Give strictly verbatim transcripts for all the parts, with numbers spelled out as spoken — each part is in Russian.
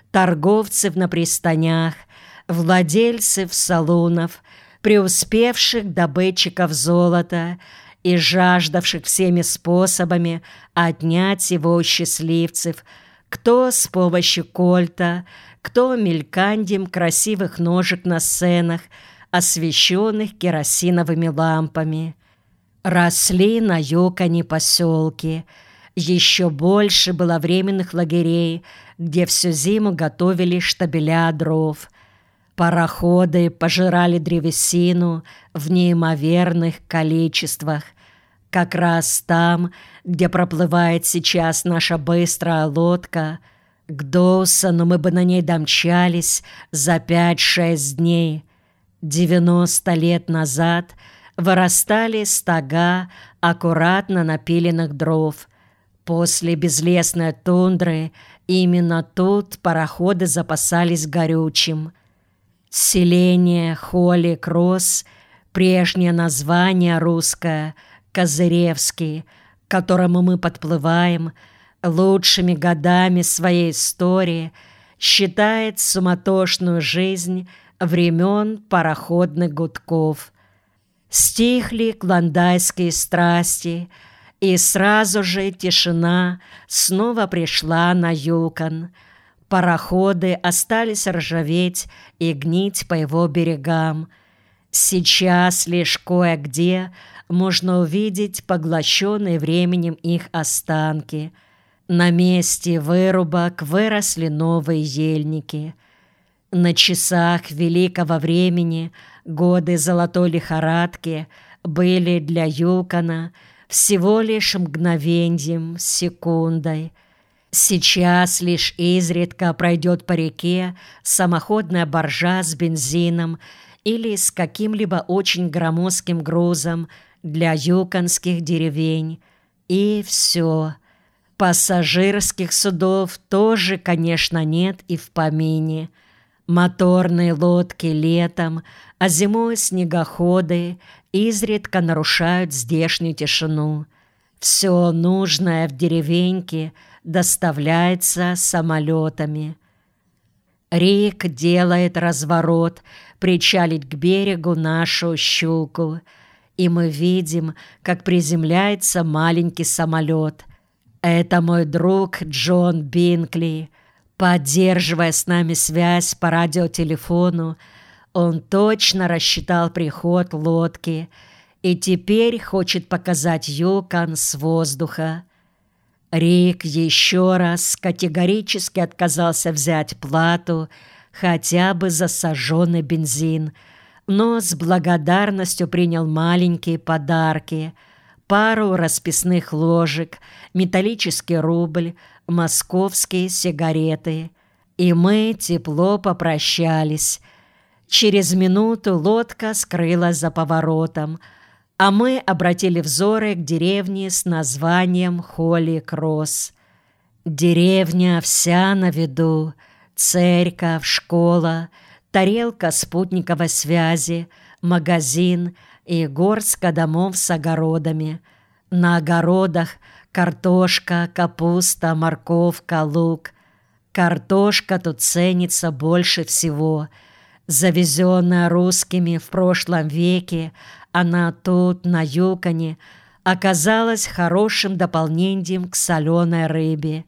торговцев на пристанях, владельцев салунов, преуспевших добытчиков золота и жаждавших всеми способами отнять его у счастливцев, кто с помощью кольта, кто мельканьем красивых ножек на сценах, освещенных керосиновыми лампами. Росли на Юконе поселки. Еще больше было временных лагерей, где всю зиму готовили штабеля дров. Пароходы пожирали древесину в неимоверных количествах. Как раз там, где проплывает сейчас наша быстрая лодка, к Доусону мы бы на ней домчались за пять-шесть дней. Девяносто лет назад вырастали стога аккуратно напиленных дров. После безлесной тундры именно тут пароходы запасались горючим. Селение Холли-Кросс, прежнее название русское, Козыревский, к которому мы подплываем, лучшими годами своей истории считает суматошную жизнь времен пароходных гудков. Стихли клондайские страсти, и сразу же тишина снова пришла на Юкон. Пароходы остались ржаветь и гнить по его берегам. Сейчас лишь кое-где можно увидеть поглощенные временем их останки. На месте вырубок выросли новые ельники. На часах великого времени годы золотой лихорадки были для Юкона всего лишь мгновеньем, секундой. Сейчас лишь изредка пройдет по реке самоходная баржа с бензином или с каким-либо очень громоздким грузом для юконских деревень. И все. Пассажирских судов тоже, конечно, нет и в помине. Моторные лодки летом, а зимой снегоходы изредка нарушают здешнюю тишину. Все нужное в деревеньке доставляется самолетами. Рик делает разворот, причалить к берегу нашу щуку, и мы видим, как приземляется маленький самолет. Это мой друг Джон Бинкли. Поддерживая с нами связь по радиотелефону, он точно рассчитал приход лодки и теперь хочет показать Юкон с воздуха. Рик еще раз категорически отказался взять плату хотя бы за сожженный бензин, но с благодарностью принял маленькие подарки: пару расписных ложек, металлический рубль, московские сигареты. И мы тепло попрощались. Через минуту лодка скрылась за поворотом, а мы обратили взоры к деревне с названием Холли-Кросс. Деревня вся на виду: церковь, школа, тарелка спутниковой связи, магазин и горстка домов с огородами. На огородах картошка, капуста, морковка, лук. Картошка тут ценится больше всего. Завезенная русскими в прошлом веке, она тут, на Юконе, оказалась хорошим дополнением к соленой рыбе.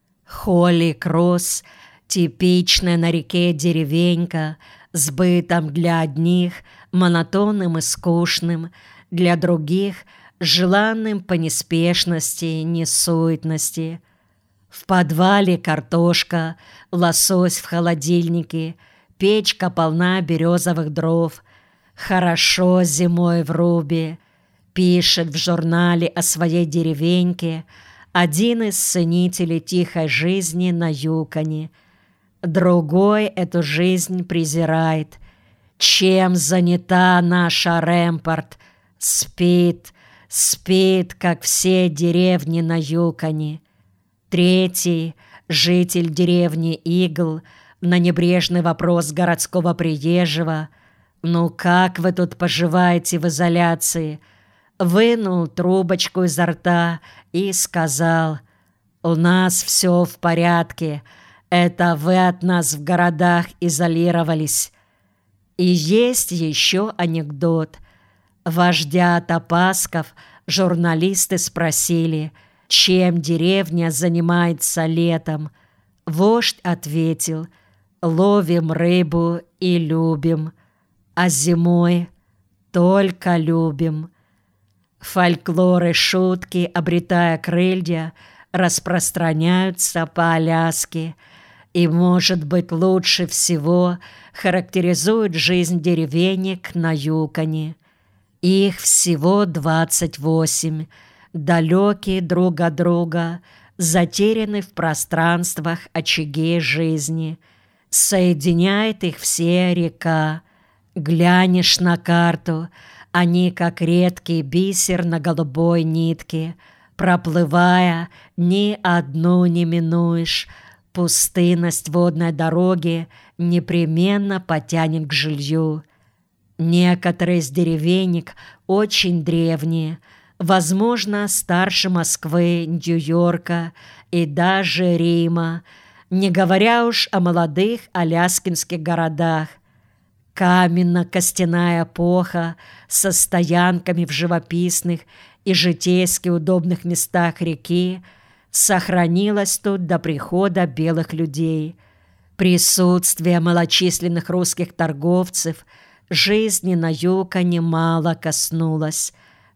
Холли-Кросс — типичная на реке деревенька, с бытом для одних монотонным и скучным, для других желанным по неспешности, несуетности. В подвале картошка, лосось в холодильнике, печка полна березовых дров. Хорошо зимой в рубе. Пишет в журнале о своей деревеньке один из ценителей тихой жизни на Юконе. Другой эту жизнь презирает. Чем занята наша Рэмпорт? Спит, спит, как все деревни на Юконе. Третий, житель деревни Игл, на небрежный вопрос городского приезжего: «Ну как вы тут поживаете в изоляции?» вынул трубочку изо рта и сказал: «У нас все в порядке. Это вы от нас в городах изолировались. И есть еще анекдот. Вождя Топасков журналисты спросили, чем деревня занимается летом. Вождь ответил: ловим рыбу и любим, а зимой только любим. Фольклор и шутки, обретая крылья, распространяются по Аляске и, может быть, лучше всего характеризуют жизнь деревенек на Юконе. Их всего двадцать восемь, далекие друг от друга, затеряны в пространствах очаги жизни. Соединяет их все река. Глянешь на карту, они, как редкий бисер на голубой нитке, проплывая, ни одну не минуешь. Пустынность водной дороги непременно потянет к жилью. Некоторые из деревенек очень древние, возможно, старше Москвы, Нью-Йорка и даже Рима, не говоря уж о молодых аляскинских городах. Каменно-костяная эпоха со стоянками в живописных и житейски удобных местах реки сохранилась тут до прихода белых людей. Присутствие малочисленных русских торговцев жизни на Юконе мало коснулось.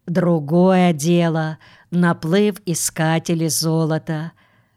Другое дело — наплыв искателей золота.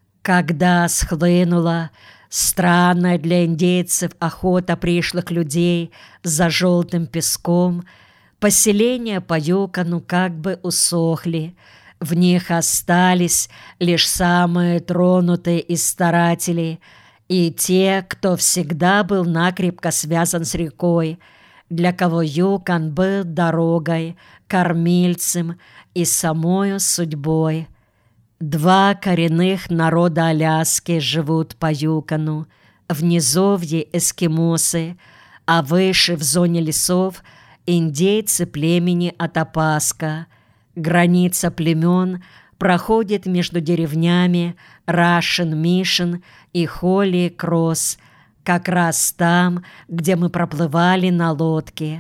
Когда схлынула странная для индейцев охота пришлых людей за желтым песком, поселения по Юкону как бы усохли. В них остались лишь самые тронутые из старателей и те, кто всегда был накрепко связан с рекой, для кого Юкон был дорогой, кормильцем и самою судьбой. Два коренных народа Аляски живут по Юкону. В низовье эскимосы, а выше в зоне лесов индейцы племени Атапаска. Граница племен проходит между деревнями Рашен-Мишен и Холли-Кросс, как раз там, где мы проплывали на лодке.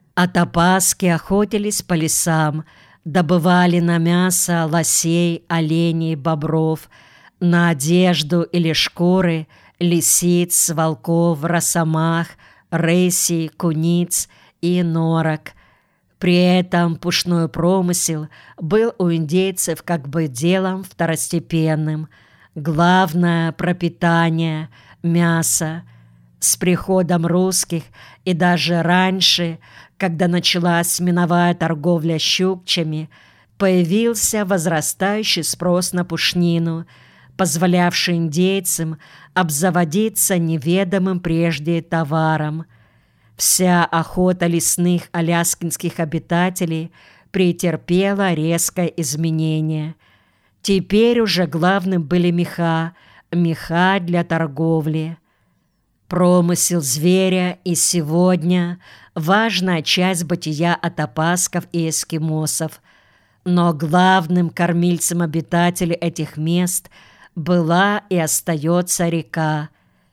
Атапаски охотились по лесам, добывали на мясо лосей, оленей, бобров, на одежду или шкуры лисиц, волков, росомах, рысей, куниц и норок. При этом пушной промысел был у индейцев как бы делом второстепенным. Главное пропитание – мясо. С приходом русских и даже раньше, когда началась миновая торговля щукчами, появился возрастающий спрос на пушнину, позволявший индейцам обзаводиться неведомым прежде товаром. Вся охота лесных аляскинских обитателей претерпела резкое изменение. Теперь уже главным были меха, меха для торговли. Промысел зверя и сегодня важная часть бытия атапасков и эскимосов, но главным кормильцем обитателей этих мест была и остается река.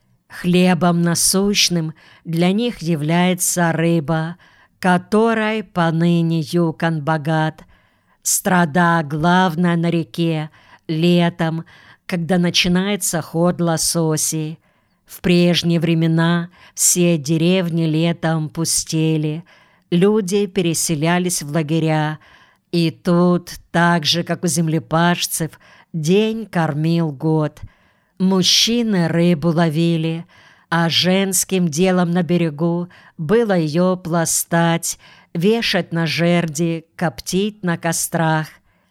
Хлебом насущным для них является рыба, которой поныне Юкон богат. Страда главная на реке летом, когда начинается ход лососей. В прежние времена все деревни летом пустели, люди переселялись в лагеря, и тут, так же, как у землепашцев, день кормил год. Мужчины рыбу ловили, а женским делом на берегу было ее пластать, вешать на жерди, коптить на кострах.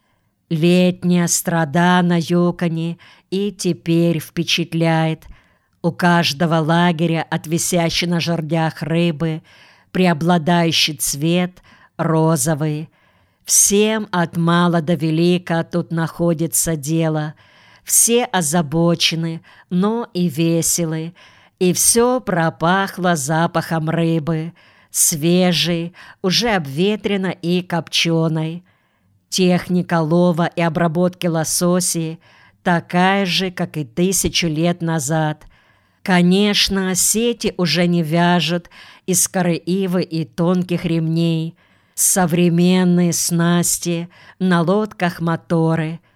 Летняя страда на Юконе и теперь впечатляет. У каждого лагеря от висящей на жердях рыбы преобладающий цвет розовый. Всем от мала до велика тут находится дело. Все озабочены, но и веселы, и все пропахло запахом рыбы, свежей, уже обветренной и копченой. Техника лова и обработки лососей такая же, как и тысячу лет назад. Конечно, сети уже не вяжут из коры ивы и тонких ремней. Современные снасти, на лодках моторы —